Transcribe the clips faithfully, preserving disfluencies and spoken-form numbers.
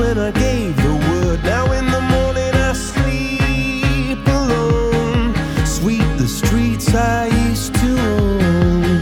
when I gave the word. Now in the morning I sleep alone. Sweep the streets I used to own.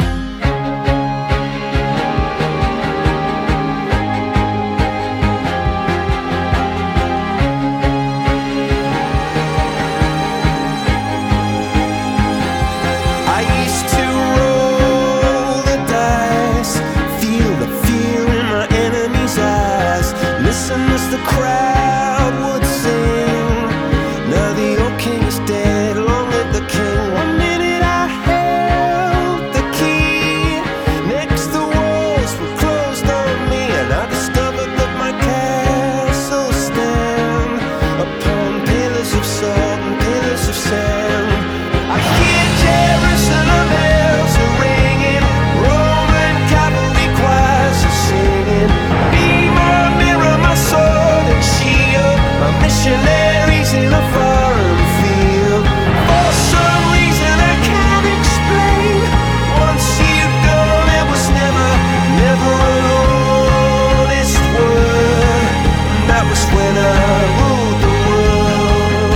I used to roll the dice, feel the fear in my enemy's eyes, listen as the crowd would sing. Now the old king is dead, long live the king. One minute I held the key, next the walls were closed on me, and I discovered that my castle stand upon pillars of salt and pillars of sand. I hear Jerusalem bells are ringing, Roman cavalry choirs are singing. Be my mirror, my sword and shield, my missionaries in a foreign field. For some reason I can't explain, once you gone it was never, never an honest word. And that was when I ruled the world.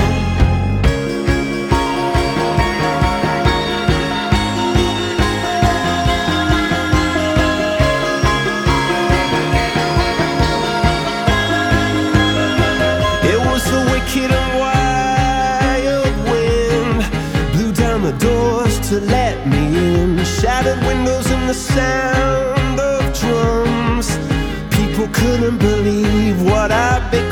It was the wicked and wild wind, blew down the doors to let me in, shattered windows and the sound of drums. People couldn't believe what I'd become.